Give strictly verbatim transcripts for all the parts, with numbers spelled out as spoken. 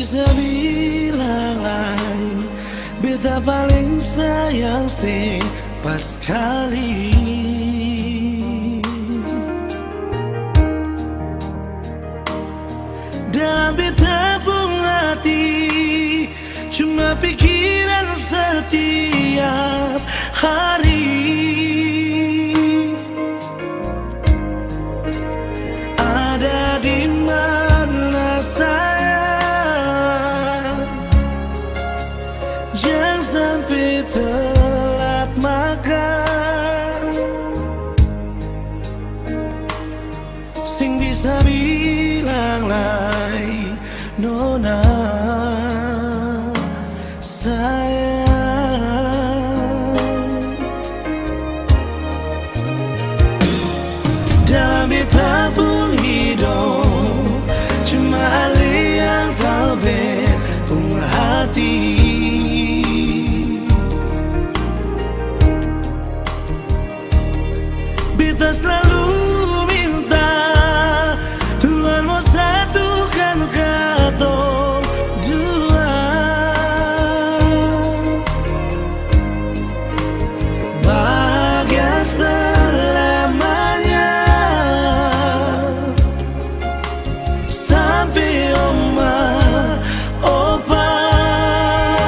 bisa bilang lain, beta paling sayang sih pas kali. Dalam beta pun hati cuma pikiran setiap hari. Ada di mana sayang, jangan sampai telat makan. Sing bisa bilang lain, nona sayang. Dalam beta pun hidup cuma Ali yang tahu beta hati. Beta selalu minta Tuhan mau satukan katong dua, bahagia selamanya sampai oma opa.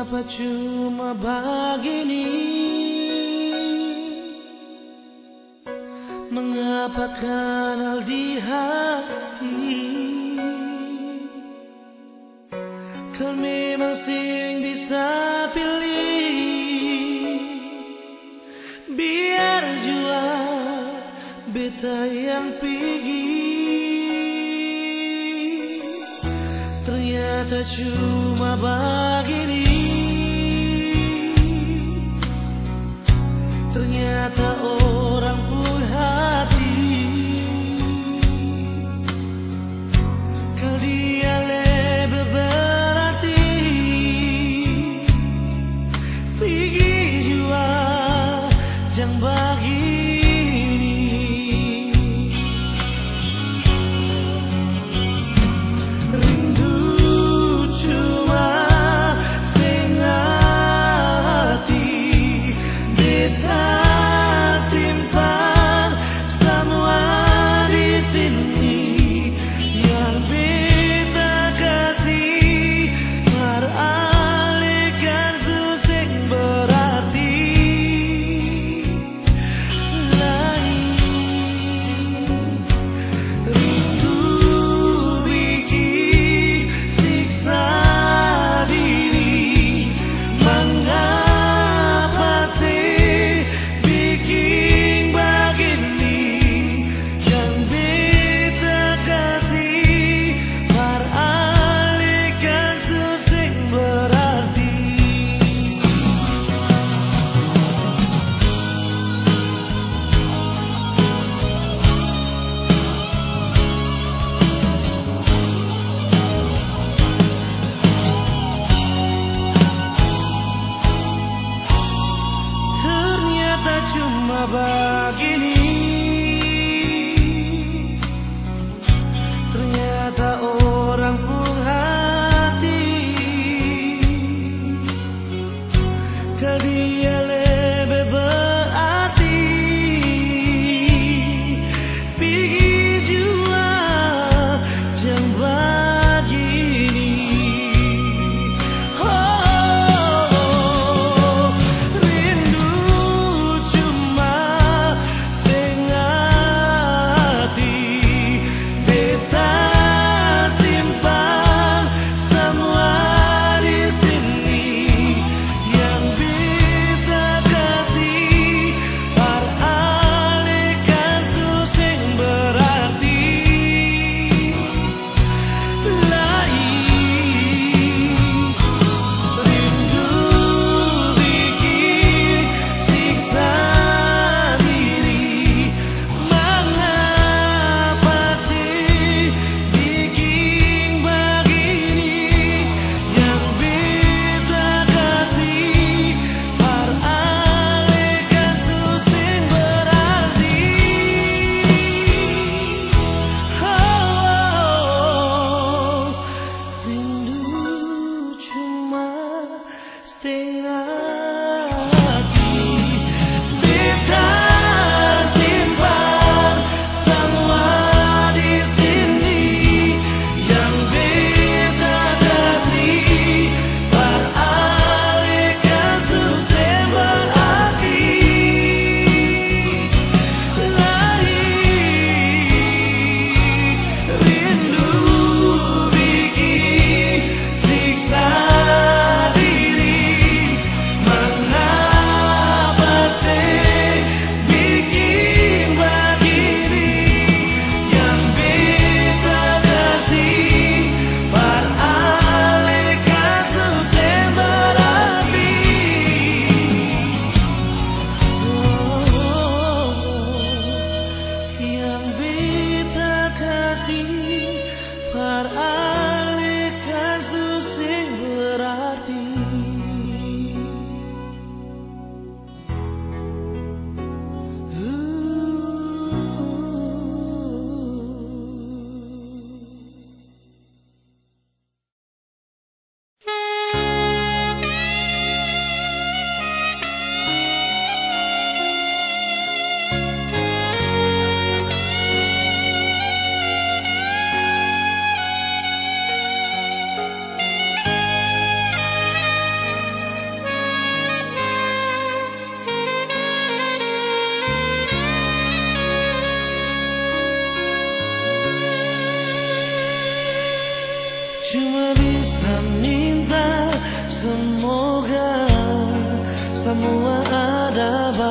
Mengapa cuma begini? Mengapa kanal di hati? Kau memang sing bisa pilih. Biar jua beta yang pergi. Ternyata cuma begini. Ternyata orang pun hati. Kau dia lebih berarti. Pergi jua jangan begini. Rindu cuma setengah hati. Beta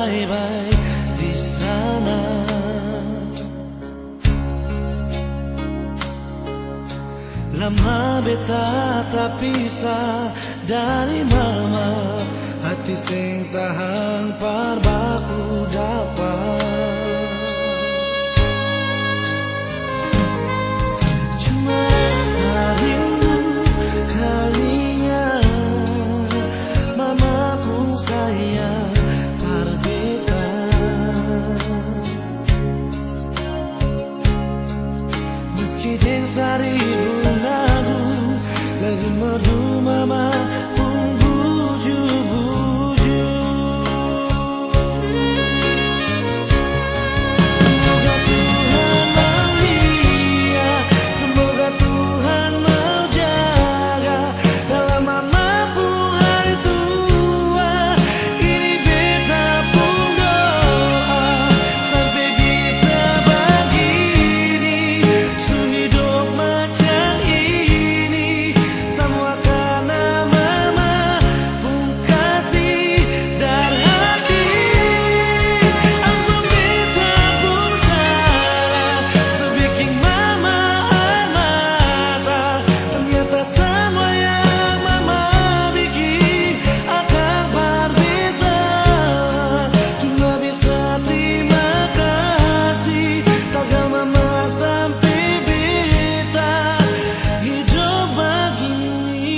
bye-bye di sana. Lama beta tak pisah dari mama, hati sing tahan parbaku dapat. Cuma rindu kalinya mama pun sayang par beta. Meski jeng seribu lagu lagi merdu mama pun buju-buju. Semoga Tuhan mau lihat, semoga Tuhan mau jaga dalam mama pun hari tua. Ini beta pun doa sampai bisa begini, su hidup macam ini. Semua karena mama pun kasih dari hati. Ampun beta pun salah, sebikin mama air mata. Ternyata semua yang mama bikin akan berbeda. Cuma bisa terima kasih, takkan mama sampai beta hidup begini.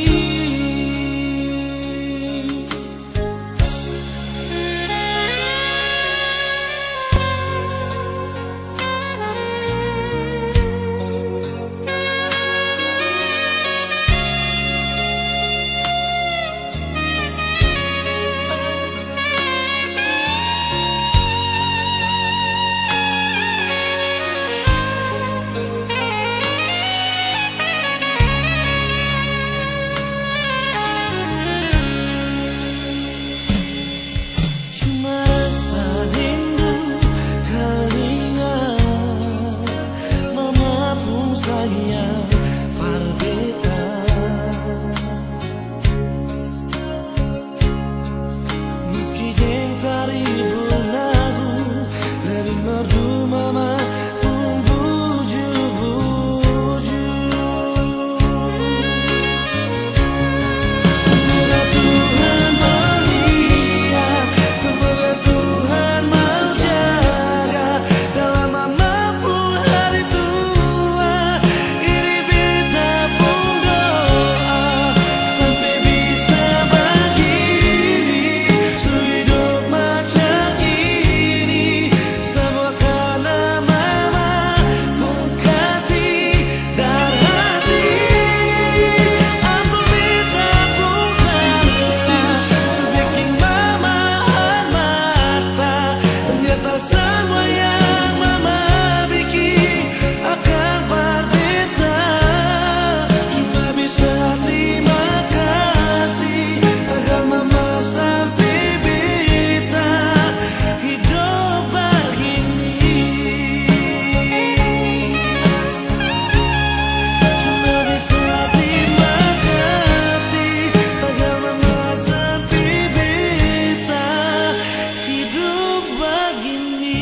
Cuma rasa rindu kalinya mama pun sayang par beta. Meski jeng seribu lagu lebih merdu mama pun buju-buju. Semoga Tuhan mau lihat, semoga Tuhan mau jaga dalam mama pun hari tua. Ini beta pun doa sampai bisa begini, su hidup macam ini. Semua karena mama pun kasih dari hati. Ampun beta pun salah, sebikin mama air mata. Ternyata semua yang mama bikin akan berbeda. Cuma bisa terima kasih, takkan mama sampai beta hidup begini. Cuma bisa terima kasih, takkan mama sampai beta hidup begini.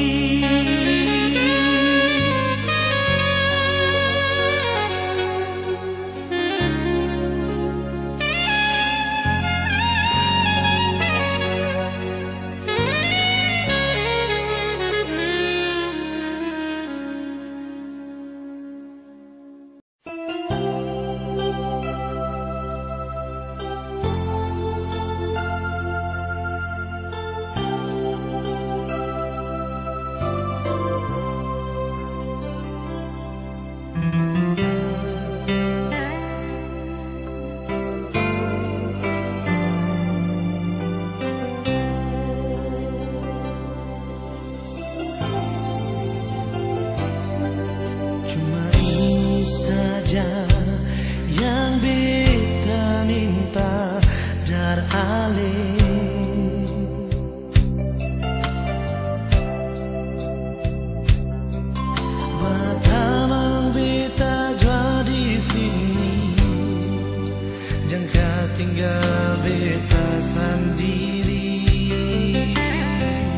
Cuma ini saja yang beta minta dari Ale. Batamang beta jua di sini, jangan tinggal beta sendiri.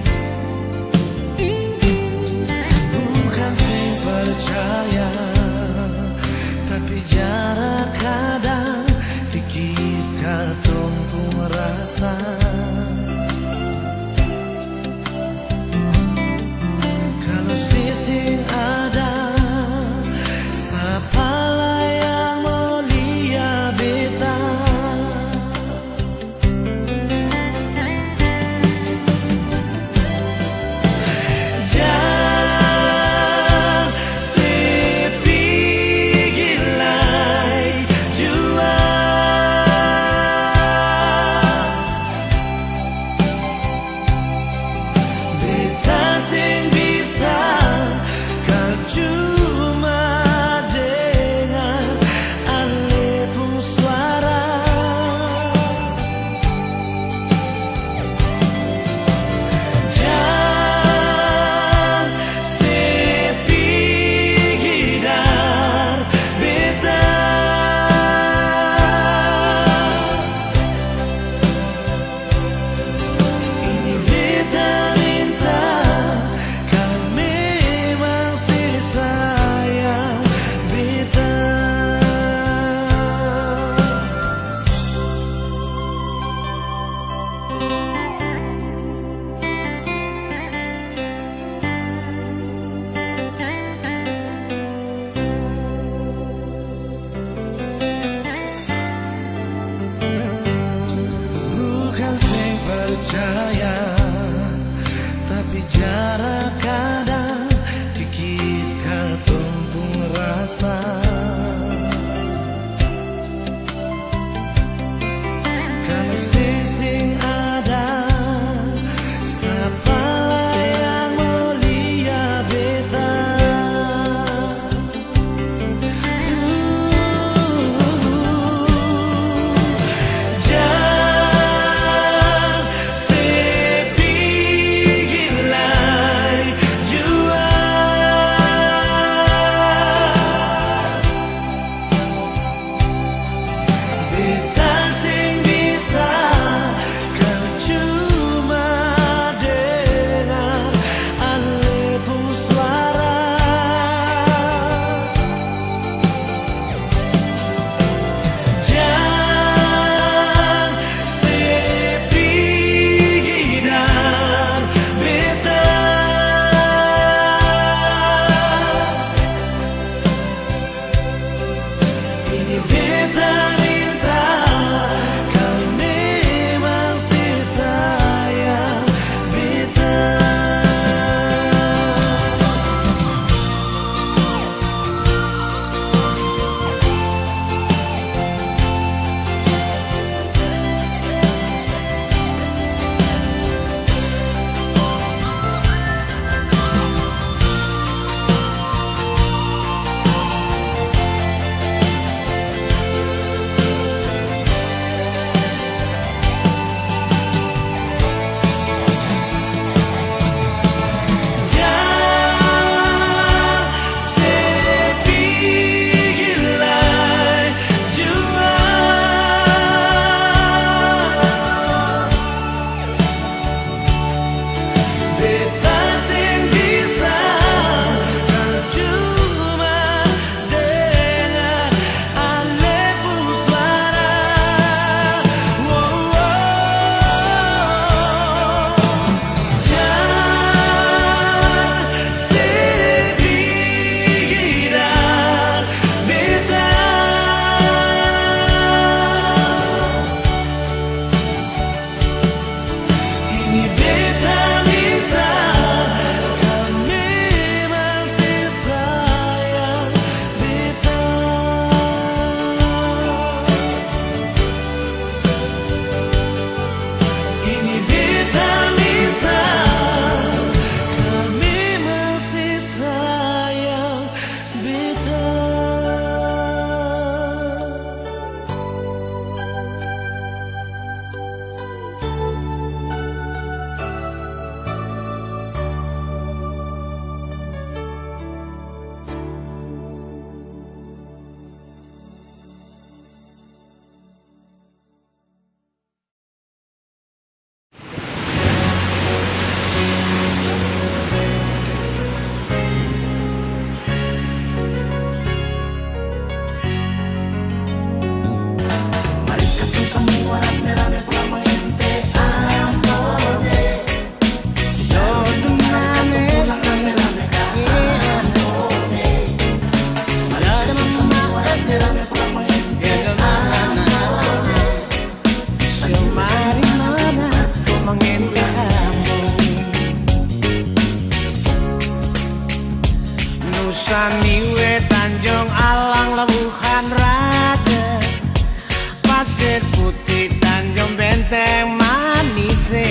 Nusaniwe Tanjung Alang Labuhan Raja, Pasir Putih Tanjung Benteng Manise,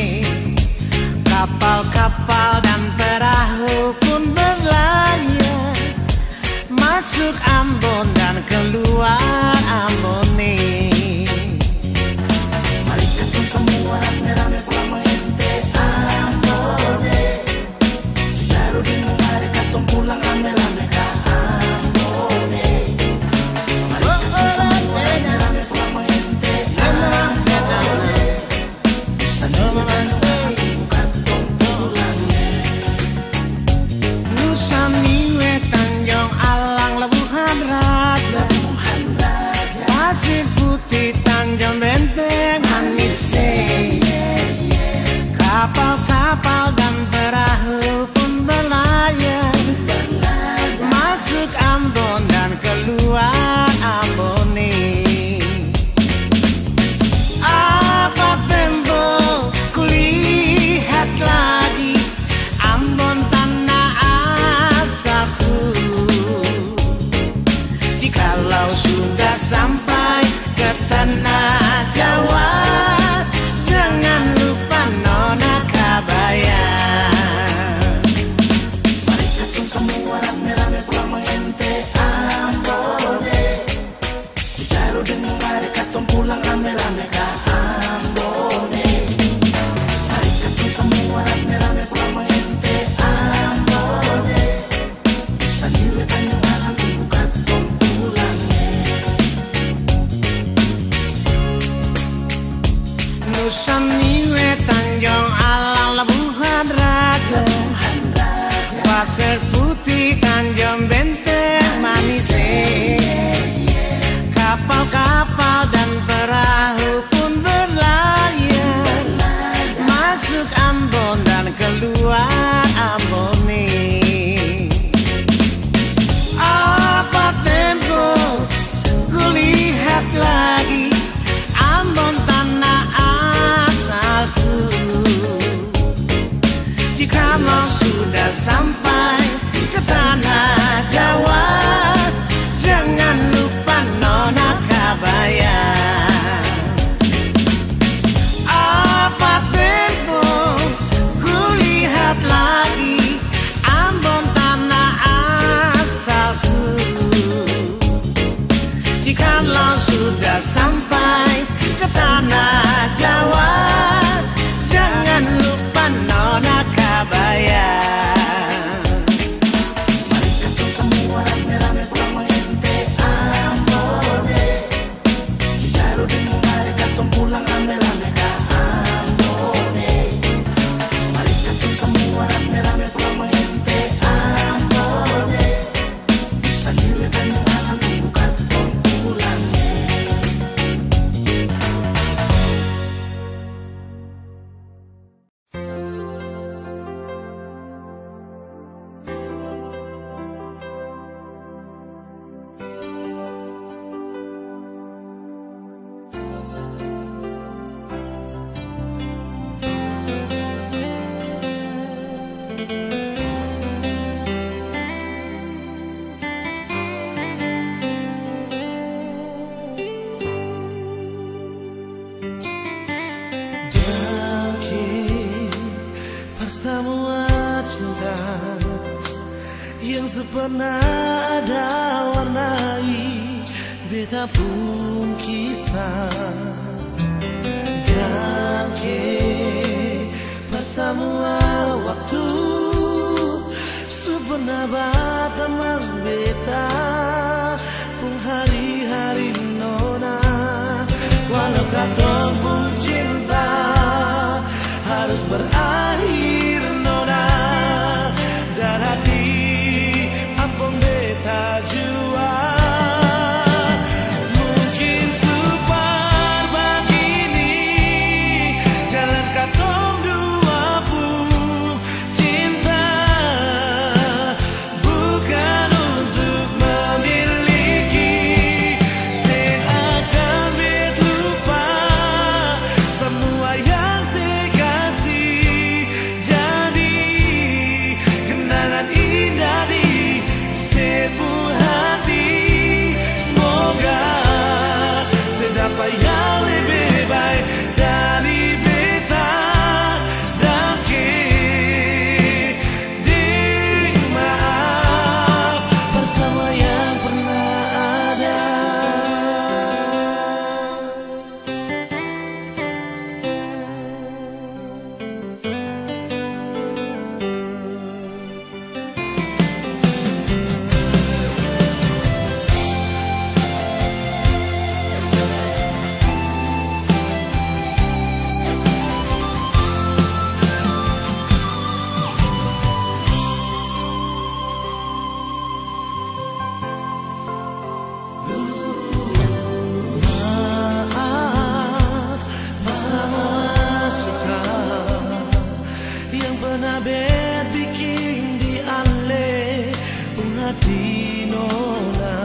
kapal-kapal dan perahu pun berlayar masuk Ambon dan keluar Ambon nih. Mari kita semua rame-rame pulang mengente Ambon nih. Baru dengar mari kita pulang rame-rame ke Ambon nih. Mari kita semua rame-rame pulang mengente Ambon nih. Sanoman Nusaniwe Tanjung Alang Labuhan Raja, Pasir Putih Tanjung Benteng Manise, kapal-kapal dan perahu pun berlayar masuk Ambon dan keluar Ambon nih. Apa tempo kulihat lagi Ambon tanah asalku. Jikalau sudah sampai ke tanah Jawa, jangan lupa nona kabaya. Mari kita semua rame-rame pulang mengente Ambon nih. Baru dengar mari kita pulang rame-rame ke Ambon nih. Mari kita semua rame-rame pulang mengente Ambon nih. Nusaniwe Tanjung Alang ibu katong pulang nih. Nusaniwe Tanjung Alang Labuhan Raja, Pasir Putih Tanjung Benteng Manise, kapal-kapal dan perahu pun berlayar masuk Ambon dan keluar Ambon nih. Apa tempo kulihat lagi Ambon tanah asalku. Jikalau sudah sampai ke tanah Jawa, jangan lupa nona kabaya. Apa tempo kulihat lagi Ambon tanah asalku. Jikalau sudah sampai ke tanah Jawa, jangan lupa nona kabaya. Mari kita semua rame-rame pulang mengente Ambon nih. Baru dengar mari kita pulang rame-rame ke Ambon nih. Mari kita semua rame-rame pulang mengente Ambon nih. Nusaniwe Tanjung Alang ibu katong pulang nih. Semua cinta yang sepernah ada warnai beta pun kisah. Dan semua waktu sepernah berteman beta pun hari-hari nona. Walau katong pun cinta harus berakhir nona, dan hati ampun beta jua. Mungkin super begini jalan katong dua pun cinta, bukan untuk memiliki seakan lupa semua yang saya kasih. hati nona.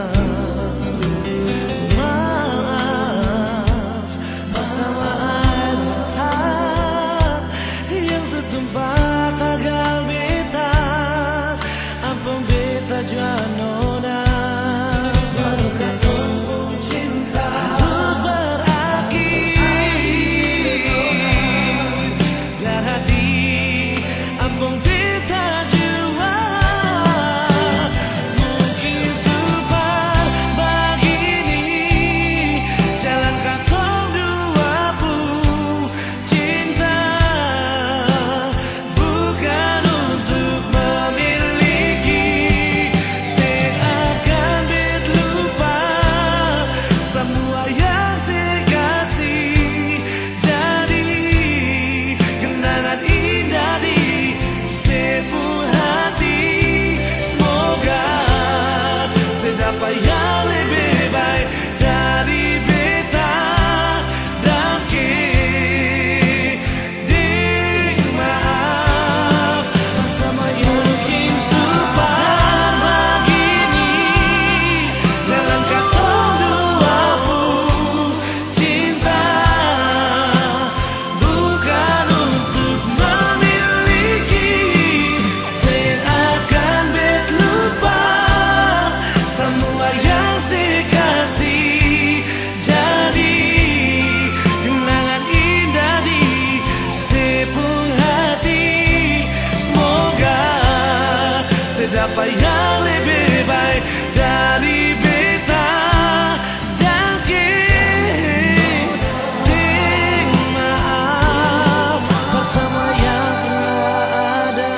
Maaf bersama air mata yang setumpah tagal beta. Ampun beta jua nona. Baru ketemu cinta untuk berakhir dan hati. Ampun beta jua mungkin super begini. Jalan katong dua pun cinta bukan untuk memiliki. Seakan bet lupa semua yang saya kasih. Jadi kenangan indah di sebuah hati. Semoga saya dapat yang lebih baik dari beta dan kini. Maaf bersama yakin super begini. Jalan katong dua pun cinta bukan untuk memiliki. Seakan bet lupa semua yang saya kasih. Jadi kenangan indah di sebuah hati. Semoga saya dapat yang lebih baik dari beta dan kini. Maaf bersama yang telah ada.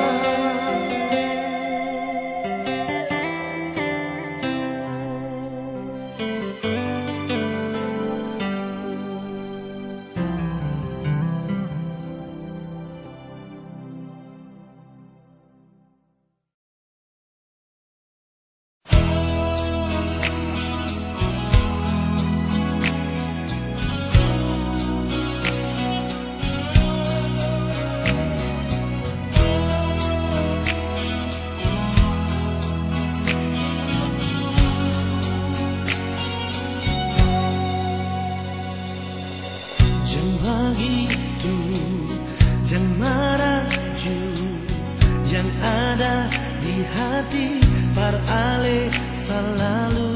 Jangan begitu, jangan marah ju. Yang ada di hati beralih selalu.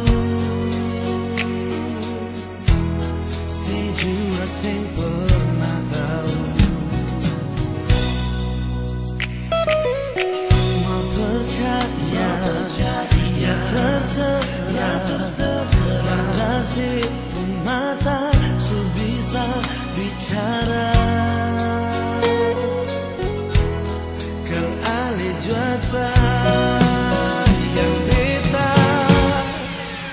Sejua sing pernah tahu. Mau percaya, ya terserah. Pada sepuluh mata su bisa bicara. Kan ale juasa yang beta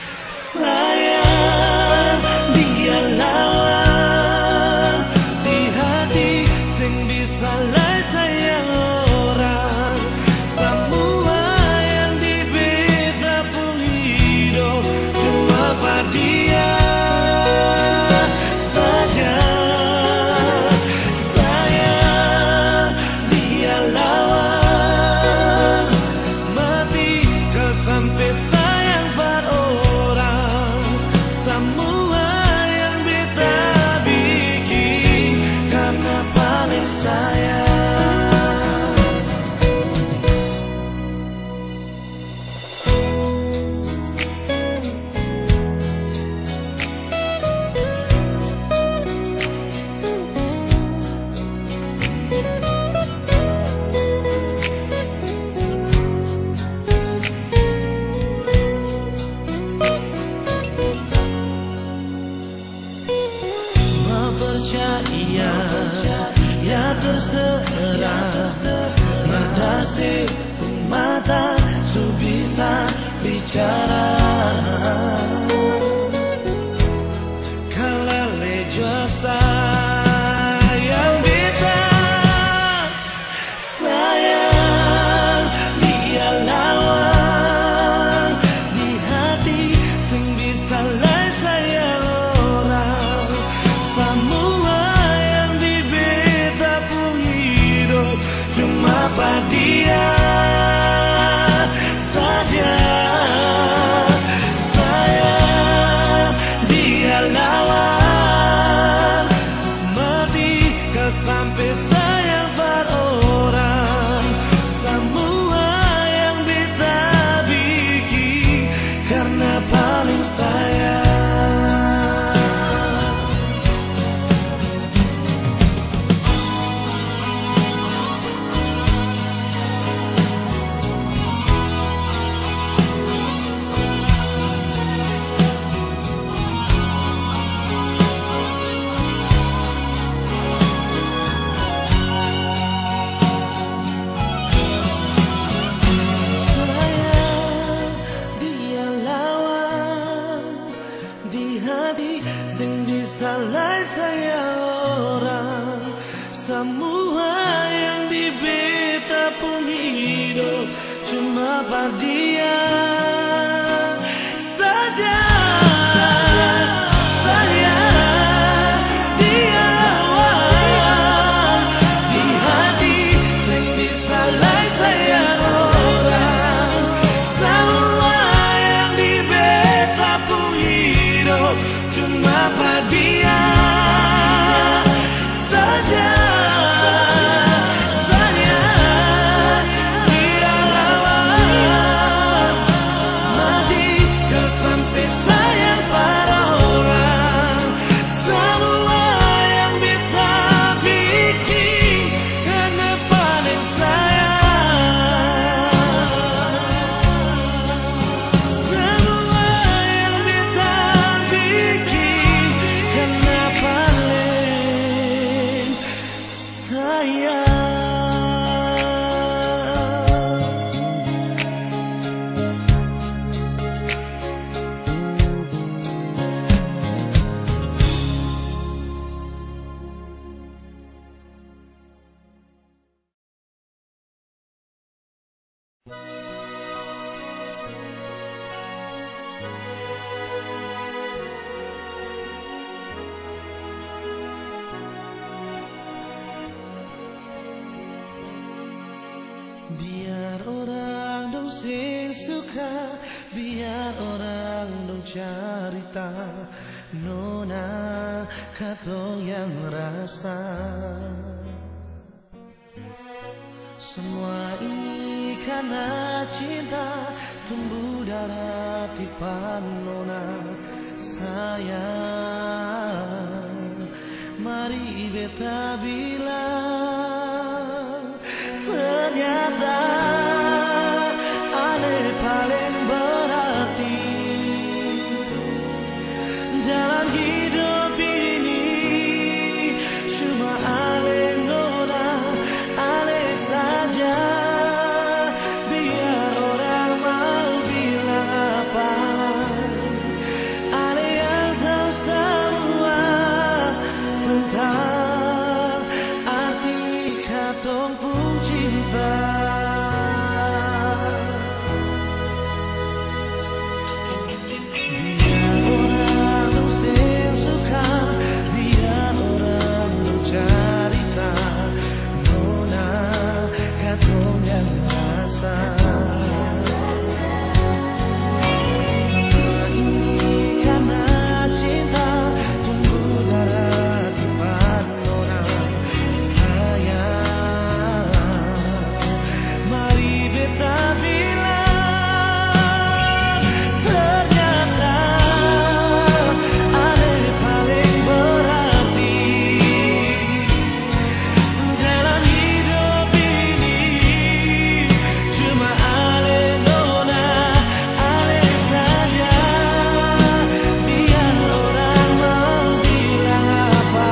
cuma pada dia saja. Biar orang dong sing suka, biar orang dong carita, nona katong yang rasa. Semua ini karena cinta, tumbuh darah tipan nona sayang. Mari beta bilang, ternyata Ale paling berarti dalam hidup ini. Cuma Ale nona, Ale saja. Biar orang mau bilang apa, Ale yang tahu semua tentang arti katong pun cinta. Biar orang dong sing suka, biar orang dong carita, nona katong yang rasa. Semua ini karena cinta, tumbuh darah tipan nona sayang. Mari beta bilang, ternyata Ale paling berarti dalam hidup ini. Cuma Ale nona, Ale saja. Biar orang mau bilang apa,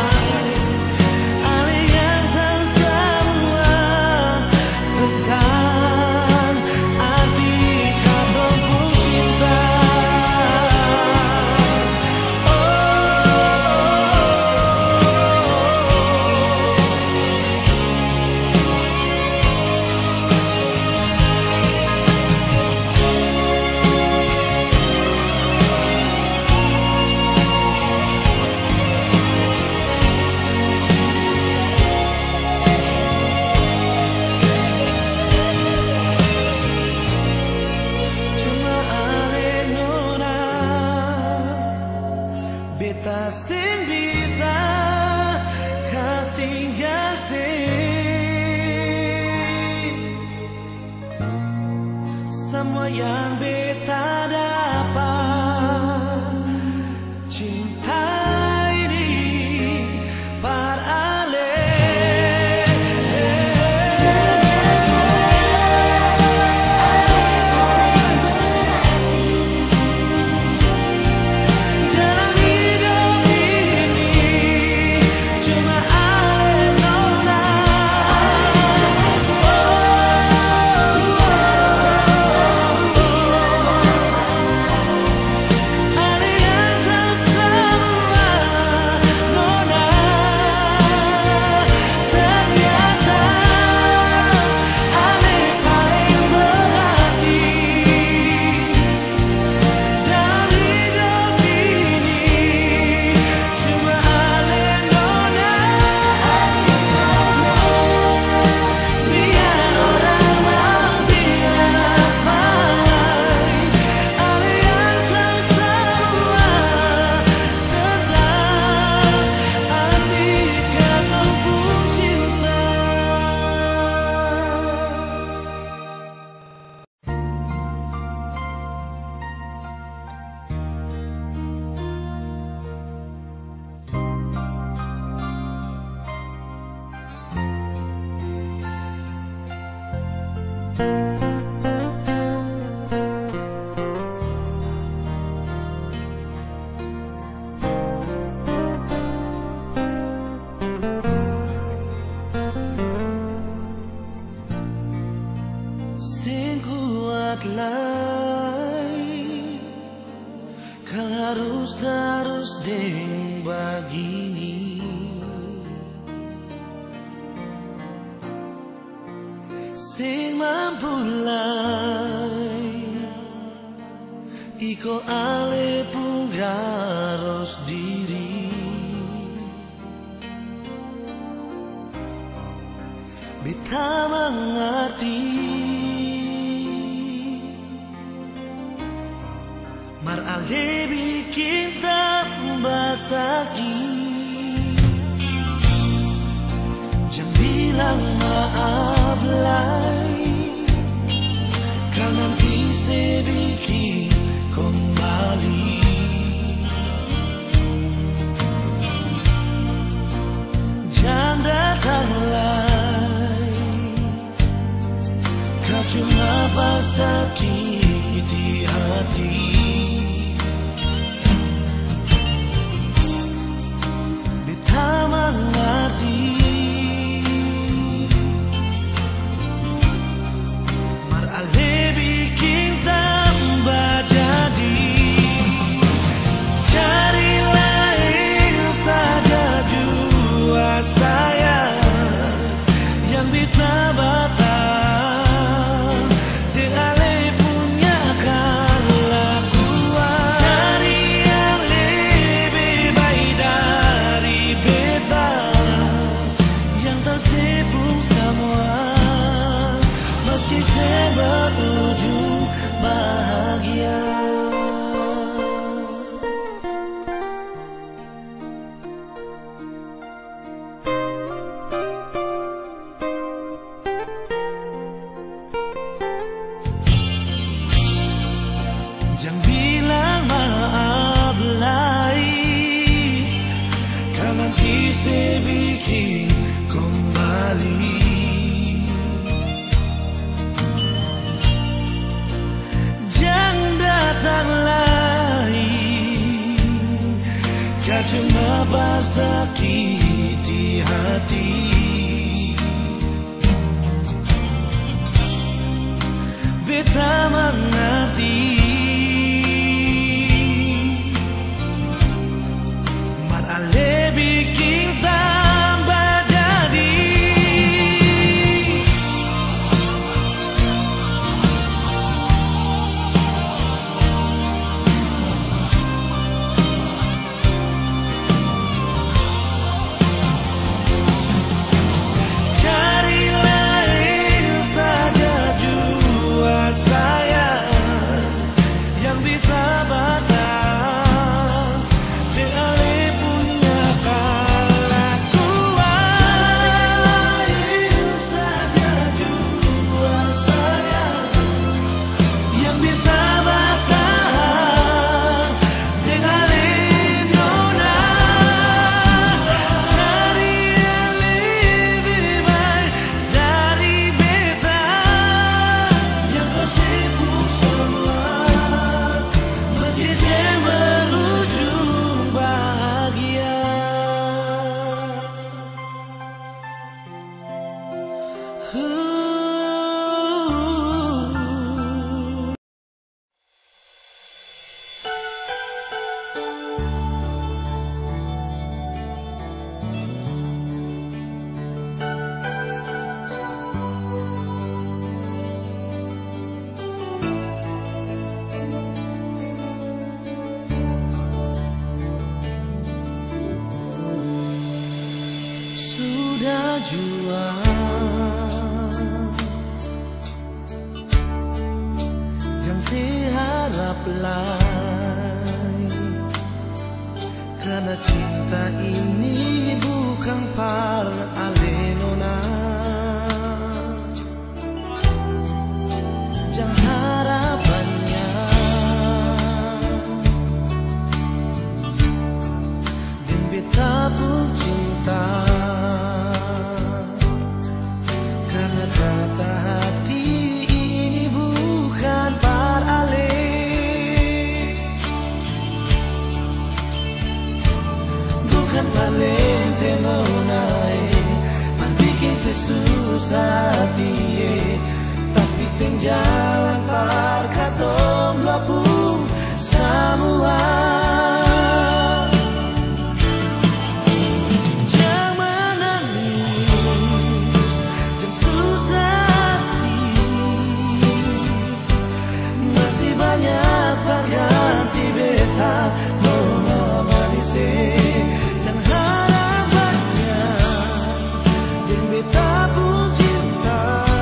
Ale yang tahu semua tentang arti katong pun cinta. Cuma Ale nona, beta sing bisa casting justice. Semua yang beta dapat, cinta ini par Ale. Dalam hidup ini, cuma Ale nona. kuatlah, kal harus terus deng begini. Sing mampulai iko ale punggaros diri, beta mengerti mar ale bikin tambah sakit. Jangan bilang maaf lagi, kau nanti saya bikin kembali. Jangan datang lagi, kau cuma pas sakiti hati. Beta mengerti mar ale bikin tambah jadi. Cari lain saja jua saya yang bisa batal dengan ale punya kelakuan. Cari yang lebih baik dari beta yang tersibuk semua, meski saya berujung bahagia. Jangan bilang maaf lagi, kau nanti saya bikin kembali. Jangan datang lagi, kau cuma bersakiti hati. Beta mengerti mar ale bikin tambah jadi. Cari lain saja jua saya yang bisa batal dengan ale punya kelakuan. Lain saja jua saya yang bisa batal dengan ale nona. Cari yang lebih baik dari beta yang tersibuk semua, meski saya berujung bahagia. Sudah jua jangan seharap lagi, karena cinta ini bukan par ale nona. Jangan harap banyak, dan beta pun cinta, karena kata hati ini bukan par ale. Bukan par lente nona. sejalan par katong dua pun semua. Jangan menangis, jangan susah hati, masih banyak berganti beta nona manis. Jangan harap banyak, dan beta pun cinta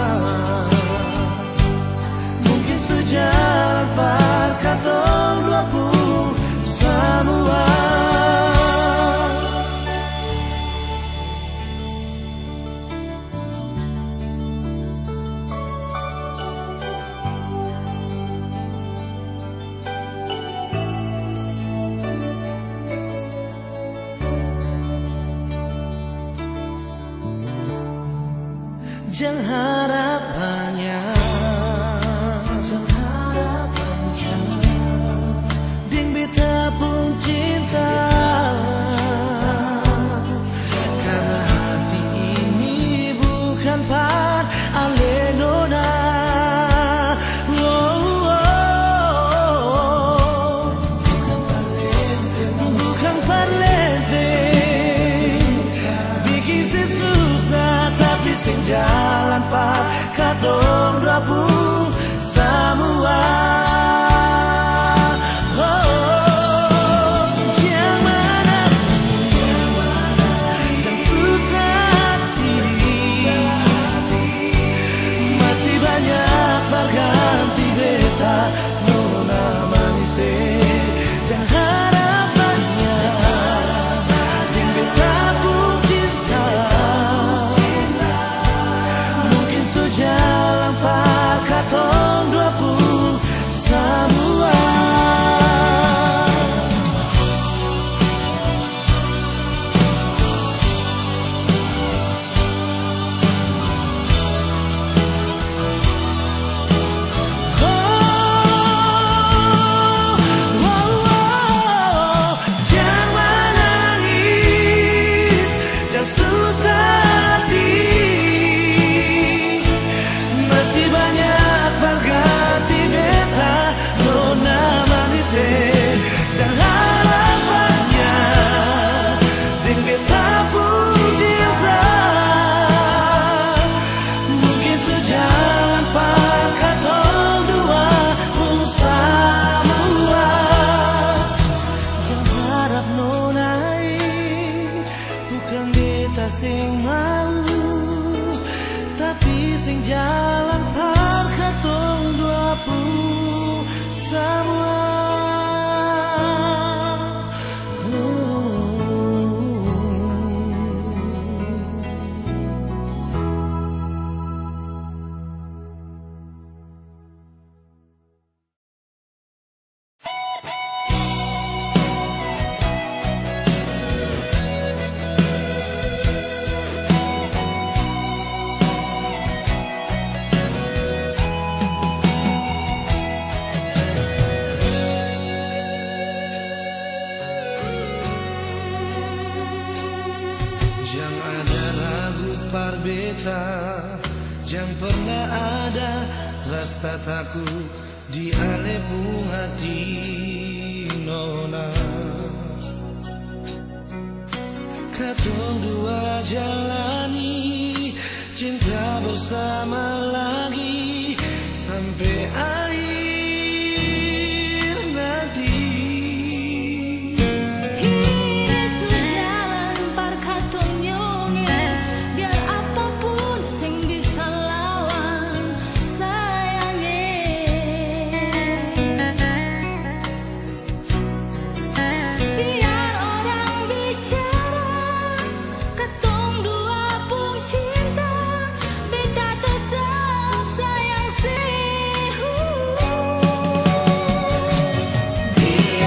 mungkin sejalan par katong dua pun semua. Jangan harap banyak, jangan harap banyak, ding beta pun cinta, karena hati ini bukan par ale nona. Oh, oh, oh. Bukan parlente, bukan parlente, bikin sesusah tapi sejalan par katong dua pun semua. Oh, jangan menangis, jangan susah hati, masih banyak berganti beta nona manis. Jangan harap banyak, dan beta pun cinta mungkin sejalan par katong dua pun semua. Sing mau, tapi sing jalan par katong dua pun semua. Par beta, jangan pernah ada rasa takut di alebung hati nona. Katong dua jalani cinta bersama lagi sampai akhir nanti. Cinta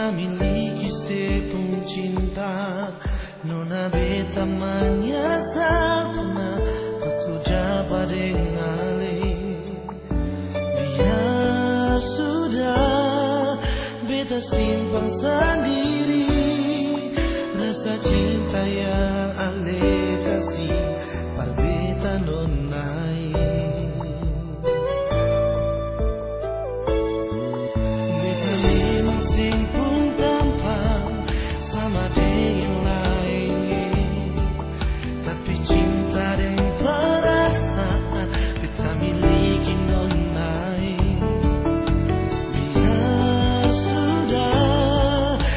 Beta miliki sepung cinta, nona beta menyesal pernah aku jumpa dengan dia. Sudah beta simpan sendiri rasa cinta yang ale kasih par beta nonai. Beta memang simpung tampang sama dengan lain, tapi cinta dan perasaan beta miliki nonai. Biar sudah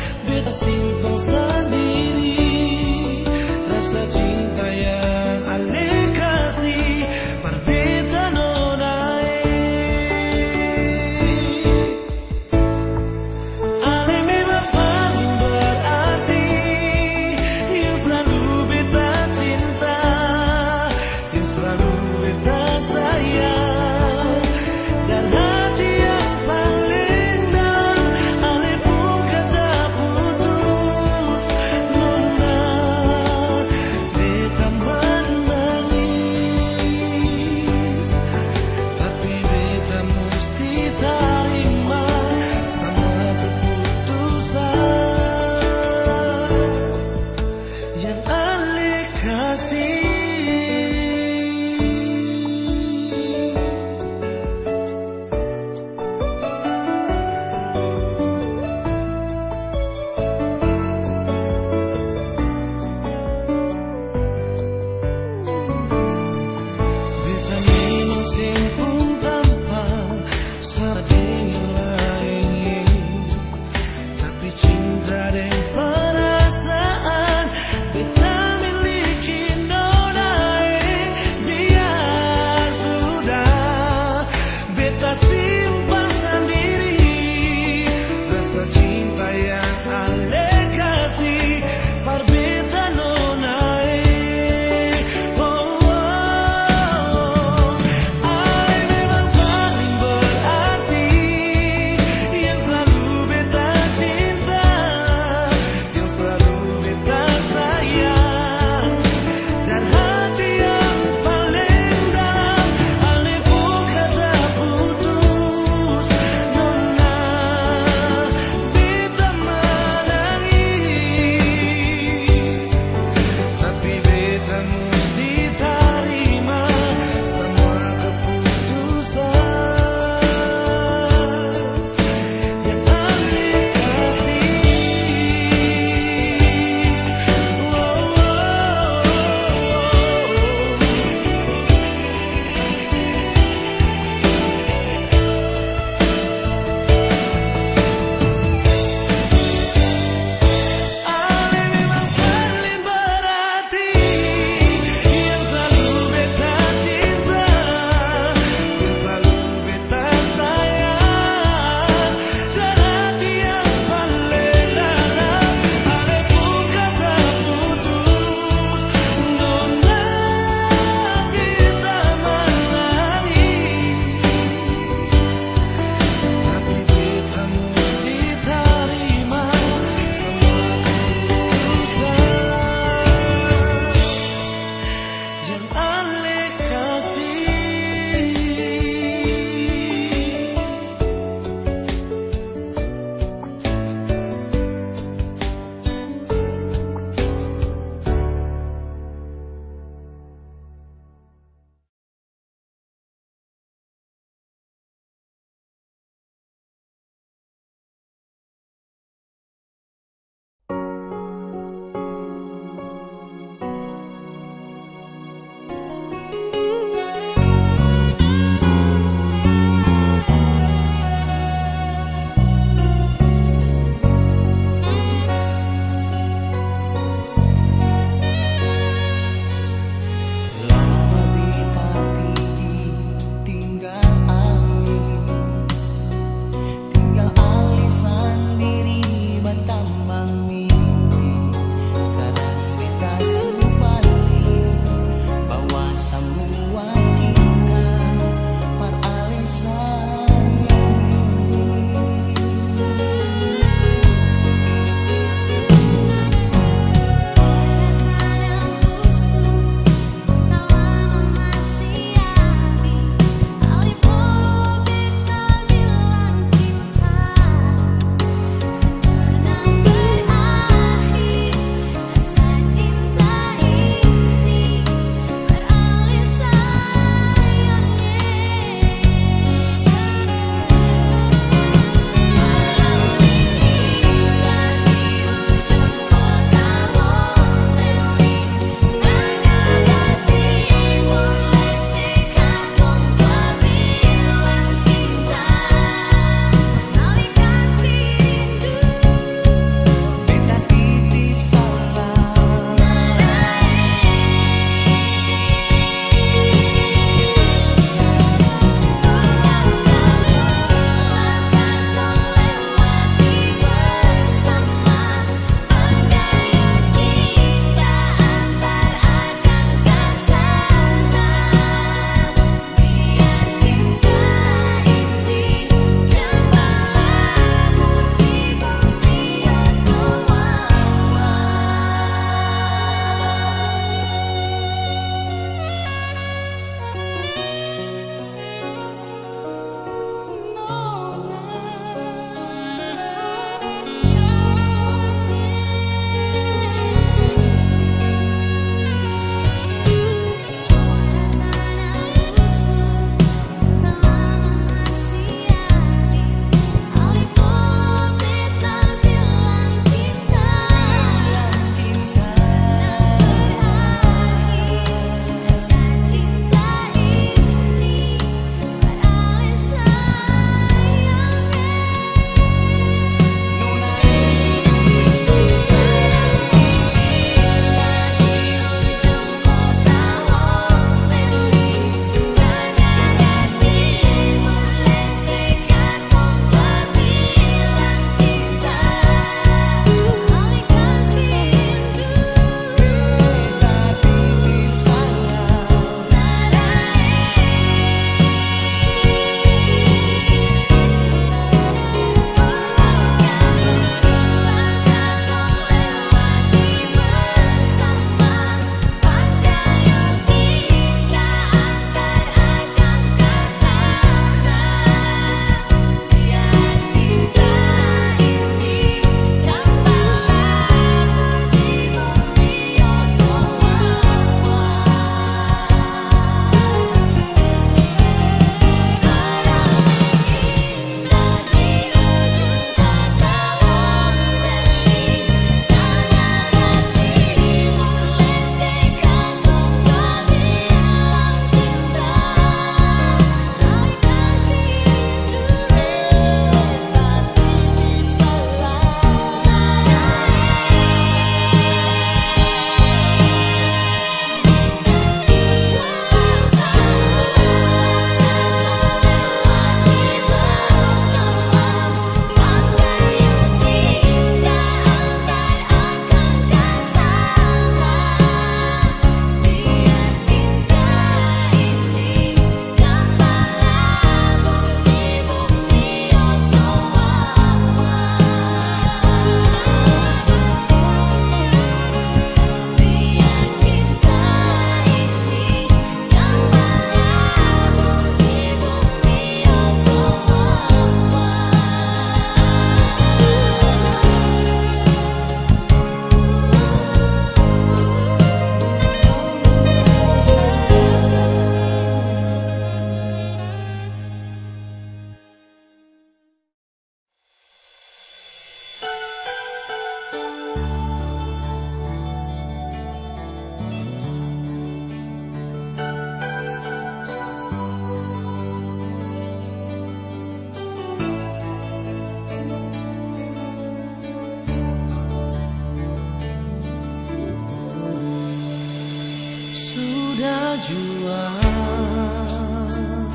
berjuang,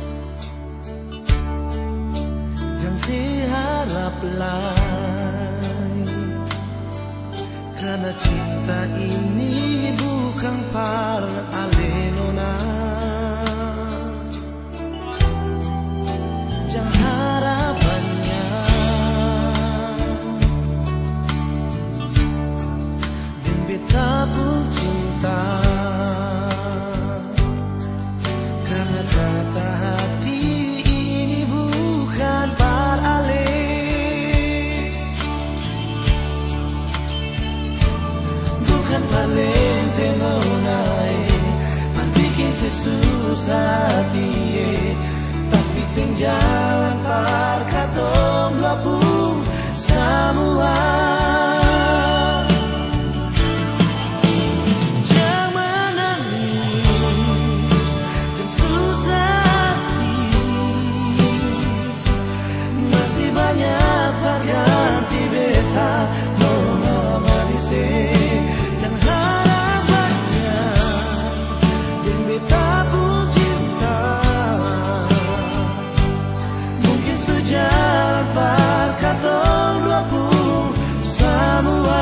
jangan siharap lain, karena cinta ini bukan par alenona. Jangan harap banyak dan beta pun cinta, karena kata hati ini bukan par ale. Bukan valente nonai antikin sesusah hati, tapi sing jalan par katong lapung semua. Jangan menangis, jangan susah hati, masih banyak berganti beta nona manis. Jangan harap banyak dan beta pun cinta, mungkin sejalan par katong dua pun semua.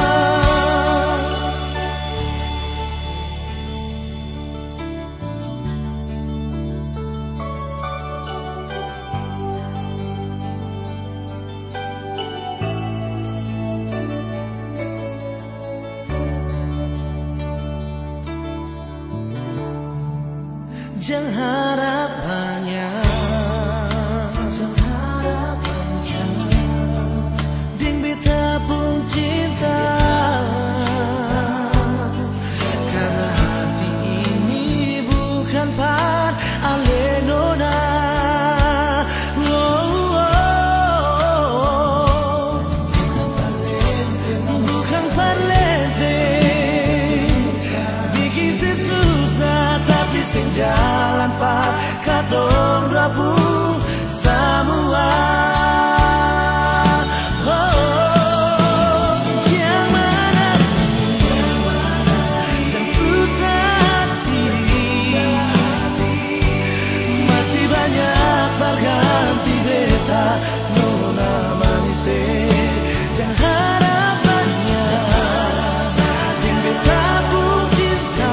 Jangan harap banyak, jangan harap banyak, ding beta pun cinta, karena hati ini bukan par alenona. Oh, oh, oh. Bukan parlente, bukan parlente, bikin sesusah tapi sing jalan par katong dua pun semua. Oh, oh. Yang mana dan susah hati, masih banyak berganti beta nona manis. Jangan harap banyak, yang beta pun cinta,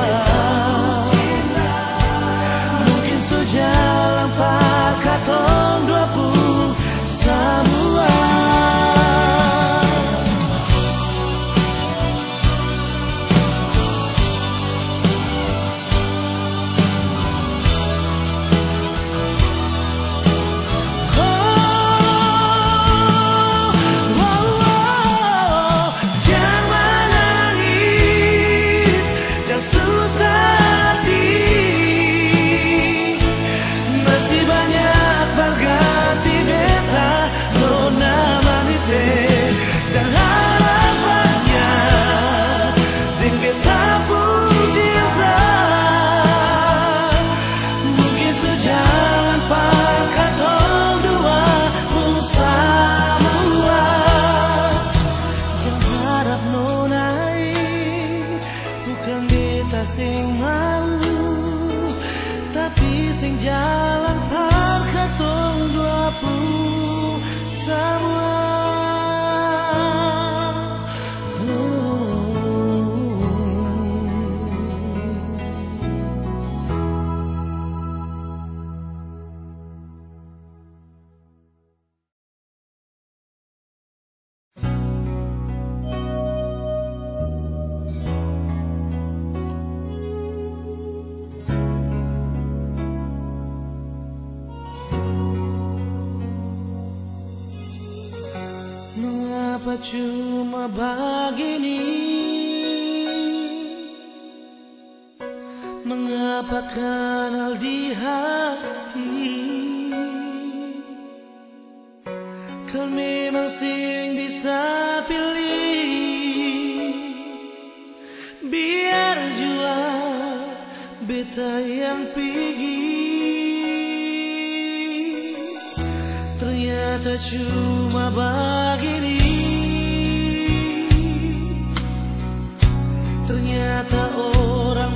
mungkin sejalan par katong dua pun semua. Oh, oh, oh. Jangan menangis, jangan susah hati, masih banyak berganti beta nona manis. Jangan harap banyak, dan beta pun cinta, mungkin sejalan par katong dua pun semua. Jangan harap nonai, bukan beta sing mau, tapi sing jalan par katong dua pun semua. Mengapa cuma begini? Mengapa kanal di hati? Kan memang sing bisa pilih, biar jua beta yang pergi. Ternyata cuma begini, ternyata orang